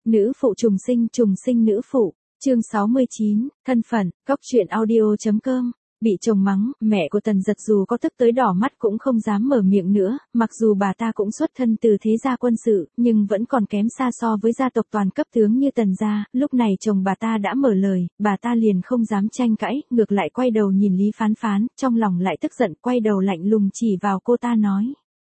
Nữ phụ trùng sinh nữ phụ, chương 69, thân phận, góc truyện audio.com. Bị chồng mắng, mẹ của Tần Dật dù có tức tới đỏ mắt cũng không dám mở miệng nữa, mặc dù bà ta cũng xuất thân từ thế gia quân sự, nhưng vẫn còn kém xa so với gia tộc toàn cấp tướng như Tần gia. Lúc này chồng bà ta đã mở lời, bà ta liền không dám tranh cãi, ngược lại quay đầu nhìn Lý Phán Phán, trong lòng lại tức giận, quay đầu lạnh lùng chỉ vào cô ta nói.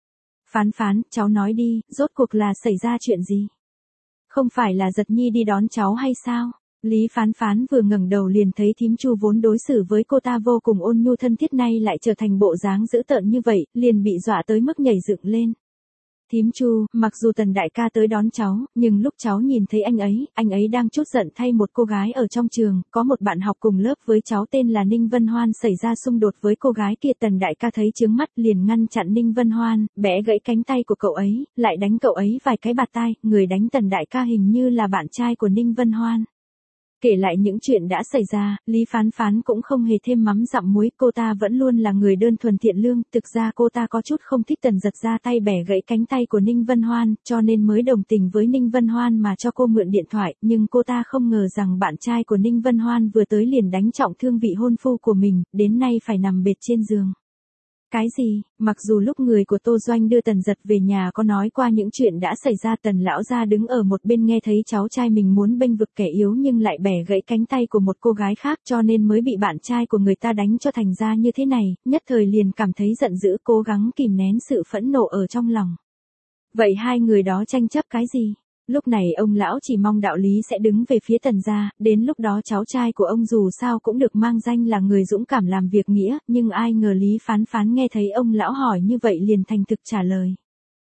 Phán Phán, cháu nói đi, rốt cuộc là xảy ra chuyện gì? Không phải là Giật Nhi đi đón cháu hay sao? Lý Phán Phán vừa ngẩng đầu liền thấy thím Chu vốn đối xử với cô ta vô cùng ôn nhu thân thiết nay lại trở thành bộ dáng dữ tợn như vậy, liền bị dọa tới mức nhảy dựng lên. Thím Chu, mặc dù Tần đại ca tới đón cháu, nhưng lúc cháu nhìn thấy anh ấy đang trút giận thay một cô gái ở trong trường, có một bạn học cùng lớp với cháu tên là Ninh Vân Hoan xảy ra xung đột với cô gái kia. Tần đại ca thấy chướng mắt liền ngăn chặn Ninh Vân Hoan, bẻ gãy cánh tay của cậu ấy, lại đánh cậu ấy vài cái bạt tai, người đánh Tần đại ca hình như là bạn trai của Ninh Vân Hoan. Kể lại những chuyện đã xảy ra, Lý Phán Phán cũng không hề thêm mắm dặm muối, cô ta vẫn luôn là người đơn thuần thiện lương, thực ra cô ta có chút không thích Tần Dật ra tay bẻ gãy cánh tay của Ninh Vân Hoan, cho nên mới đồng tình với Ninh Vân Hoan mà cho cô mượn điện thoại, nhưng cô ta không ngờ rằng bạn trai của Ninh Vân Hoan vừa tới liền đánh trọng thương vị hôn phu của mình, đến nay phải nằm bệt trên giường. Cái gì? Mặc dù lúc người của Tô Doanh đưa Tần Dật về nhà có nói qua những chuyện đã xảy ra, Tần lão gia đứng ở một bên nghe thấy cháu trai mình muốn bênh vực kẻ yếu nhưng lại bẻ gãy cánh tay của một cô gái khác cho nên mới bị bạn trai của người ta đánh cho thành ra như thế này, nhất thời liền cảm thấy giận dữ, cố gắng kìm nén sự phẫn nộ ở trong lòng. Vậy hai người đó tranh chấp cái gì? Lúc này ông lão chỉ mong đạo lý sẽ đứng về phía Tần gia, đến lúc đó cháu trai của ông dù sao cũng được mang danh là người dũng cảm làm việc nghĩa, nhưng ai ngờ Lý Phán Phán nghe thấy ông lão hỏi như vậy liền thành thực trả lời.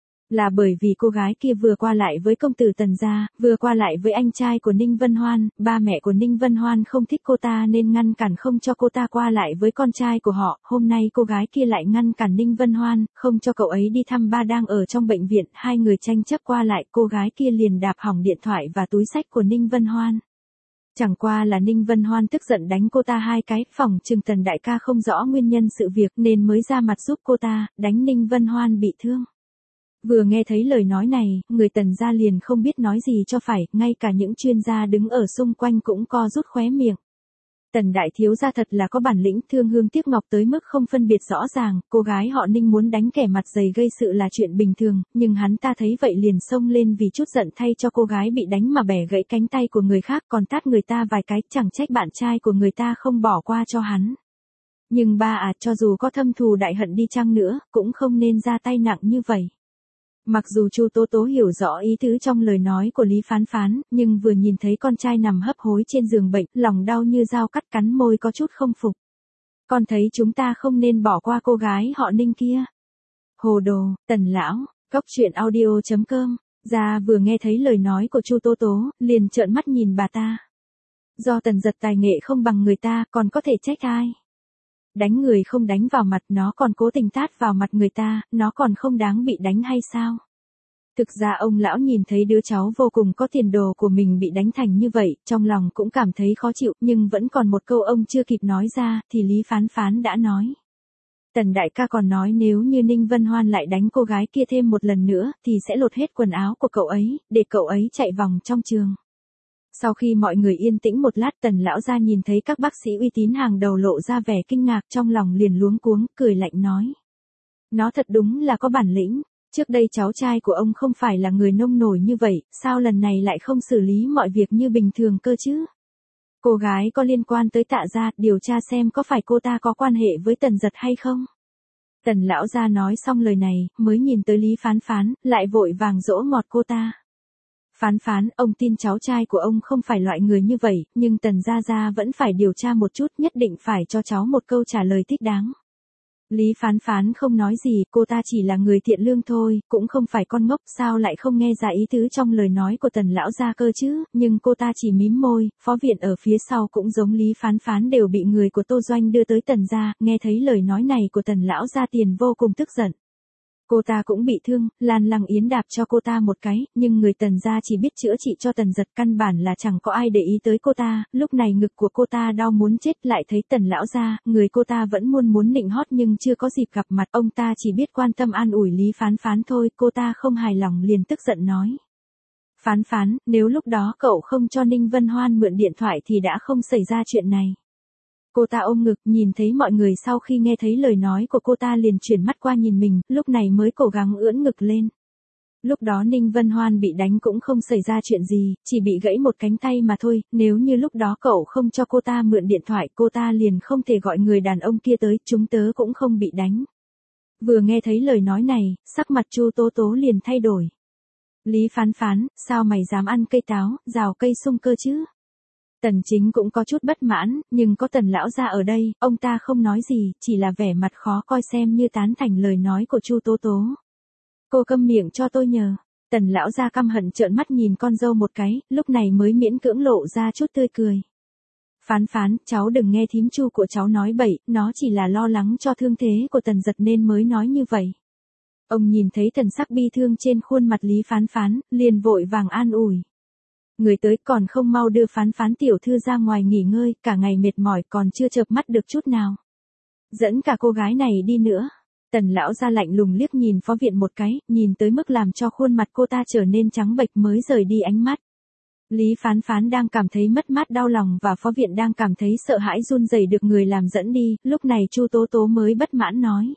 Là bởi vì cô gái kia vừa qua lại với công tử Tần gia, vừa qua lại với anh trai của Ninh Vân Hoan, ba mẹ của Ninh Vân Hoan không thích cô ta nên ngăn cản không cho cô ta qua lại với con trai của họ, hôm nay cô gái kia lại ngăn cản Ninh Vân Hoan, không cho cậu ấy đi thăm ba đang ở trong bệnh viện, hai người tranh chấp qua lại, cô gái kia liền đạp hỏng điện thoại và túi xách của Ninh Vân Hoan. Chẳng qua là Ninh Vân Hoan tức giận đánh cô ta hai cái, phỏng chừng Tần đại ca không rõ nguyên nhân sự việc nên mới ra mặt giúp cô ta, đánh Ninh Vân Hoan bị thương. Vừa nghe thấy lời nói này, người Tần gia liền không biết nói gì cho phải, ngay cả những chuyên gia đứng ở xung quanh cũng co rút khóe miệng. Tần đại thiếu gia thật là có bản lĩnh, thương hương tiếc ngọc tới mức không phân biệt rõ ràng, cô gái họ Ninh muốn đánh kẻ mặt dày gây sự là chuyện bình thường, nhưng hắn ta thấy vậy liền xông lên vì chút giận thay cho cô gái bị đánh mà bẻ gãy cánh tay của người khác còn tát người ta vài cái, chẳng trách bạn trai của người ta không bỏ qua cho hắn. Nhưng cho dù có thâm thù đại hận đi chăng nữa, cũng không nên ra tay nặng như vậy. Mặc dù Chu Tố Tố hiểu rõ ý tứ trong lời nói của Lý Phán Phán, nhưng vừa nhìn thấy con trai nằm hấp hối trên giường bệnh, lòng đau như dao cắt, cắn môi có chút không phục. Con thấy chúng ta không nên bỏ qua cô gái họ Ninh kia. Hồ đồ, Tần lão, góc truyện audio.com. Gia vừa nghe thấy lời nói của Chu Tố Tố, liền trợn mắt nhìn bà ta. Do Tần Dật tài nghệ không bằng người ta, còn có thể trách ai? Đánh người không đánh vào mặt, nó còn cố tình tát vào mặt người ta, nó còn không đáng bị đánh hay sao? Thực ra ông lão nhìn thấy đứa cháu vô cùng có tiền đồ của mình bị đánh thành như vậy, trong lòng cũng cảm thấy khó chịu, nhưng vẫn còn một câu ông chưa kịp nói ra, thì Lý Phán Phán đã nói. Tần đại ca còn nói nếu như Ninh Vân Hoan lại đánh cô gái kia thêm một lần nữa, thì sẽ lột hết quần áo của cậu ấy, để cậu ấy chạy vòng trong trường. Sau khi mọi người yên tĩnh một lát, Tần lão gia nhìn thấy các bác sĩ uy tín hàng đầu lộ ra vẻ kinh ngạc, trong lòng liền luống cuống, cười lạnh nói. Nó thật đúng là có bản lĩnh, trước đây cháu trai của ông không phải là người nông nổi như vậy, sao lần này lại không xử lý mọi việc như bình thường cơ chứ? Cô gái có liên quan tới Tạ gia, điều tra xem có phải cô ta có quan hệ với Tần Dật hay không? Tần lão gia nói xong lời này, mới nhìn tới Lý Phán Phán, lại vội vàng dỗ ngọt cô ta. Phán Phán, ông tin cháu trai của ông không phải loại người như vậy, nhưng Tần gia vẫn phải điều tra một chút, nhất định phải cho cháu một câu trả lời thích đáng. Lý Phán Phán không nói gì, cô ta chỉ là người thiện lương thôi, cũng không phải con ngốc, sao lại không nghe ra ý tứ trong lời nói của Tần lão gia cơ chứ, nhưng cô ta chỉ mím môi, phó viện ở phía sau cũng giống Lý Phán Phán đều bị người của Tô Doanh đưa tới Tần gia, nghe thấy lời nói này của Tần lão gia tiền vô cùng tức giận. Cô ta cũng bị thương, Lan Lăng Yến đạp cho cô ta một cái, nhưng người Tần gia chỉ biết chữa trị cho Tần Dật, căn bản là chẳng có ai để ý tới cô ta, lúc này ngực của cô ta đau muốn chết, lại thấy Tần lão gia, người cô ta vẫn muốn nịnh hót nhưng chưa có dịp gặp mặt, ông ta chỉ biết quan tâm an ủi Lý Phán Phán thôi, cô ta không hài lòng liền tức giận nói. Phán phán, nếu lúc đó cậu không cho Ninh Vân Hoan mượn điện thoại thì đã không xảy ra chuyện này. Cô ta ôm ngực, nhìn thấy mọi người sau khi nghe thấy lời nói của cô ta liền chuyển mắt qua nhìn mình, lúc này mới cố gắng ưỡn ngực lên. Lúc đó Ninh Vân Hoan bị đánh cũng không xảy ra chuyện gì, chỉ bị gãy một cánh tay mà thôi, nếu như lúc đó cậu không cho cô ta mượn điện thoại cô ta liền không thể gọi người đàn ông kia tới, chúng tớ cũng không bị đánh. Vừa nghe thấy lời nói này, sắc mặt Chu Tố Tố liền thay đổi. Lý Phán Phán, sao mày dám ăn cây táo, rào cây sung cơ chứ? Tần Chính cũng có chút bất mãn, nhưng có Tần lão gia ở đây, ông ta không nói gì, chỉ là vẻ mặt khó coi xem như tán thành lời nói của Chu Tố Tố. Cô câm miệng cho tôi nhờ. Tần lão gia căm hận trợn mắt nhìn con dâu một cái, lúc này mới miễn cưỡng lộ ra chút tươi cười. Phán phán, cháu đừng nghe thím Chu của cháu nói bậy, nó chỉ là lo lắng cho thương thế của Tần Giật nên mới nói như vậy. Ông nhìn thấy thần sắc bi thương trên khuôn mặt Lý Phán Phán, liền vội vàng an ủi. Người tới còn không mau đưa Phán Phán tiểu thư ra ngoài nghỉ ngơi, cả ngày mệt mỏi còn chưa chợp mắt được chút nào. Dẫn cả cô gái này đi nữa. Tần lão ra lạnh lùng liếc nhìn phó viện một cái, nhìn tới mức làm cho khuôn mặt cô ta trở nên trắng bệch mới rời đi ánh mắt. Lý Phán Phán đang cảm thấy mất mát đau lòng và phó viện đang cảm thấy sợ hãi run rẩy được người làm dẫn đi, lúc này Chu Tố Tố mới bất mãn nói.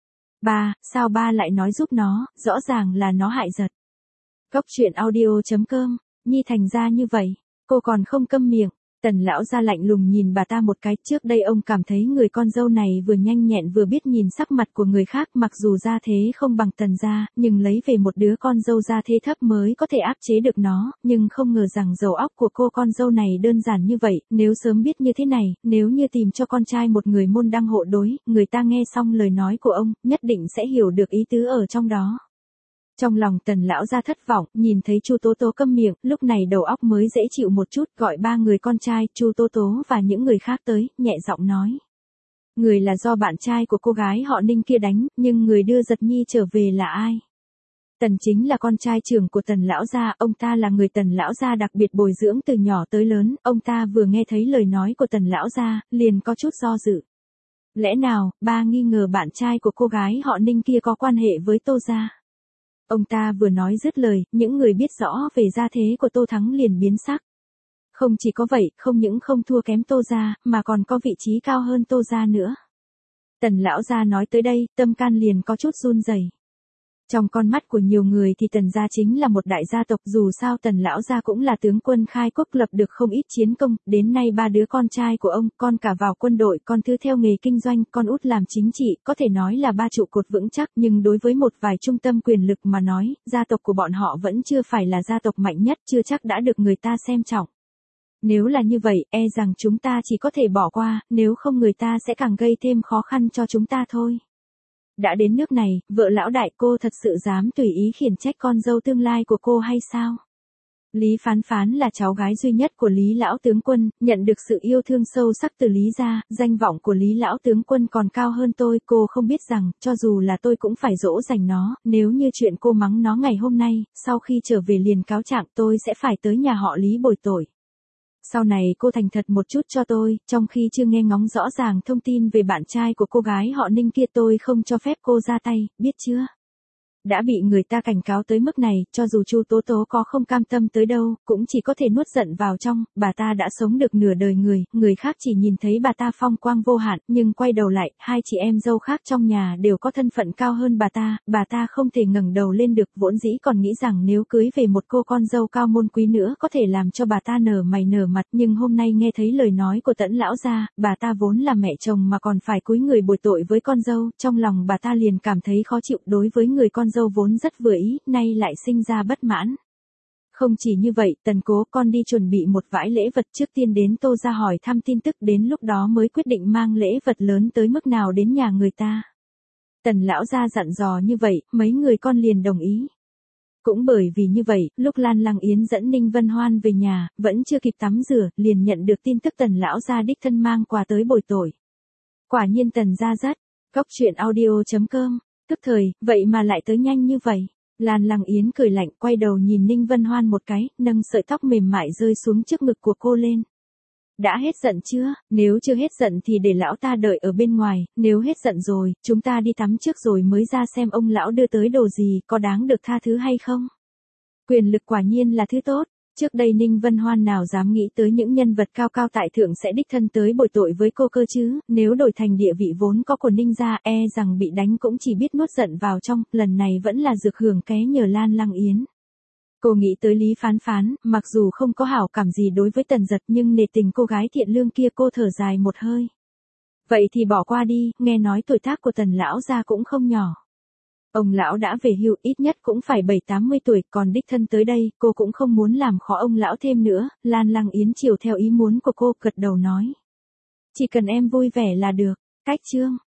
Ba, sao ba lại nói giúp nó, rõ ràng là nó hại Giật. Cốc truyện audio.com, Nhi thành ra như vậy, cô còn không câm miệng. Tần lão ra lạnh lùng nhìn bà ta một cái, trước đây ông cảm thấy người con dâu này vừa nhanh nhẹn vừa biết nhìn sắc mặt của người khác, mặc dù gia thế không bằng Tần gia, nhưng lấy về một đứa con dâu gia thế thấp mới có thể áp chế được nó, nhưng không ngờ rằng đầu óc của cô con dâu này đơn giản như vậy, nếu sớm biết như thế này, nếu như tìm cho con trai một người môn đăng hộ đối, người ta nghe xong lời nói của ông, nhất định sẽ hiểu được ý tứ ở trong đó. Trong lòng Tần lão ra thất vọng, nhìn thấy Chu Tố Tố câm miệng, lúc này đầu óc mới dễ chịu một chút, gọi ba người con trai, Chu Tố Tố và những người khác tới, nhẹ giọng nói. Người là do bạn trai của cô gái họ Ninh kia đánh, nhưng người đưa Giật Nhi trở về là ai? Tần Chính là con trai trưởng của Tần lão gia, ông ta là người Tần lão gia đặc biệt bồi dưỡng từ nhỏ tới lớn, ông ta vừa nghe thấy lời nói của Tần lão gia, liền có chút do dự. Lẽ nào, ba nghi ngờ bạn trai của cô gái họ Ninh kia có quan hệ với Tô gia? Ông ta vừa nói dứt lời, những người biết rõ về gia thế của Tô Thắng liền biến sắc. Không chỉ có vậy, không những không thua kém Tô gia, mà còn có vị trí cao hơn Tô gia nữa. Tần lão gia nói tới đây, tâm can liền có chút run rẩy. Trong con mắt của nhiều người thì Tần gia chính là một đại gia tộc, dù sao Tần lão gia cũng là tướng quân khai quốc lập được không ít chiến công, đến nay ba đứa con trai của ông, con cả vào quân đội, con thứ theo nghề kinh doanh, con út làm chính trị, có thể nói là ba trụ cột vững chắc, nhưng đối với một vài trung tâm quyền lực mà nói, gia tộc của bọn họ vẫn chưa phải là gia tộc mạnh nhất, chưa chắc đã được người ta xem trọng. Nếu là như vậy, e rằng chúng ta chỉ có thể bỏ qua, nếu không người ta sẽ càng gây thêm khó khăn cho chúng ta thôi. Đã đến nước này, vợ lão đại cô thật sự dám tùy ý khiển trách con dâu tương lai của cô hay sao? Lý Phán Phán là cháu gái duy nhất của Lý lão tướng quân, nhận được sự yêu thương sâu sắc từ Lý gia, danh vọng của Lý lão tướng quân còn cao hơn tôi, cô không biết rằng, cho dù là tôi cũng phải dỗ dành nó, nếu như chuyện cô mắng nó ngày hôm nay, sau khi trở về liền cáo trạng tôi sẽ phải tới nhà họ Lý bồi tội. Sau này cô thành thật một chút cho tôi, trong khi chưa nghe ngóng rõ ràng thông tin về bạn trai của cô gái họ Ninh kia tôi không cho phép cô ra tay, biết chưa? Đã bị người ta cảnh cáo tới mức này, cho dù Chu Tố Tố có không cam tâm tới đâu, cũng chỉ có thể nuốt giận vào trong, bà ta đã sống được nửa đời người khác chỉ nhìn thấy bà ta phong quang vô hạn, nhưng quay đầu lại, hai chị em dâu khác trong nhà đều có thân phận cao hơn bà ta không thể ngẩng đầu lên được, vốn dĩ còn nghĩ rằng nếu cưới về một cô con dâu cao môn quý nữa có thể làm cho bà ta nở mày nở mặt, nhưng hôm nay nghe thấy lời nói của Tẫn lão gia, bà ta vốn là mẹ chồng mà còn phải cúi người bồi tội với con dâu, trong lòng bà ta liền cảm thấy khó chịu, đối với người con dâu vốn rất vừa ý, nay lại sinh ra bất mãn. Không chỉ như vậy, Tần cố con đi chuẩn bị một vãi lễ vật, trước tiên đến Tô gia hỏi thăm tin tức, đến lúc đó mới quyết định mang lễ vật lớn tới mức nào đến nhà người ta. Tần lão gia dặn dò như vậy, mấy người con liền đồng ý. Cũng bởi vì như vậy, lúc Lan Lăng Yến dẫn Ninh Vân Hoan về nhà, vẫn chưa kịp tắm rửa, liền nhận được tin tức Tần lão gia đích thân mang quà tới bồi tội. Quả nhiên Tần gia rất, Cốc truyện audio.com, tức thời, vậy mà lại tới nhanh như vậy. Lan Lăng Yến cười lạnh, quay đầu nhìn Ninh Vân Hoan một cái, nâng sợi tóc mềm mại rơi xuống trước ngực của cô lên. Đã hết giận chưa? Nếu chưa hết giận thì để lão ta đợi ở bên ngoài, nếu hết giận rồi, chúng ta đi tắm trước rồi mới ra xem ông lão đưa tới đồ gì, có đáng được tha thứ hay không? Quyền lực quả nhiên là thứ tốt. Trước đây Ninh Vân Hoan nào dám nghĩ tới những nhân vật cao cao tại thượng sẽ đích thân tới bồi tội với cô cơ chứ, nếu đổi thành địa vị vốn có của Ninh gia rằng bị đánh cũng chỉ biết nuốt giận vào trong, lần này vẫn là dược hưởng ké nhờ Lan Lăng Yến. Cô nghĩ tới Lý Phán Phán, mặc dù không có hảo cảm gì đối với Tần Dật nhưng nể tình cô gái thiện lương kia cô thở dài một hơi. Vậy thì bỏ qua đi, nghe nói tuổi tác của Tần lão gia cũng không nhỏ. Ông lão đã về hưu ít nhất cũng phải 70-80 tuổi, còn đích thân tới đây, cô cũng không muốn làm khó ông lão thêm nữa. Lan Lăng Yến chiều theo ý muốn của cô, gật đầu nói. Chỉ cần em vui vẻ là được. Cách chương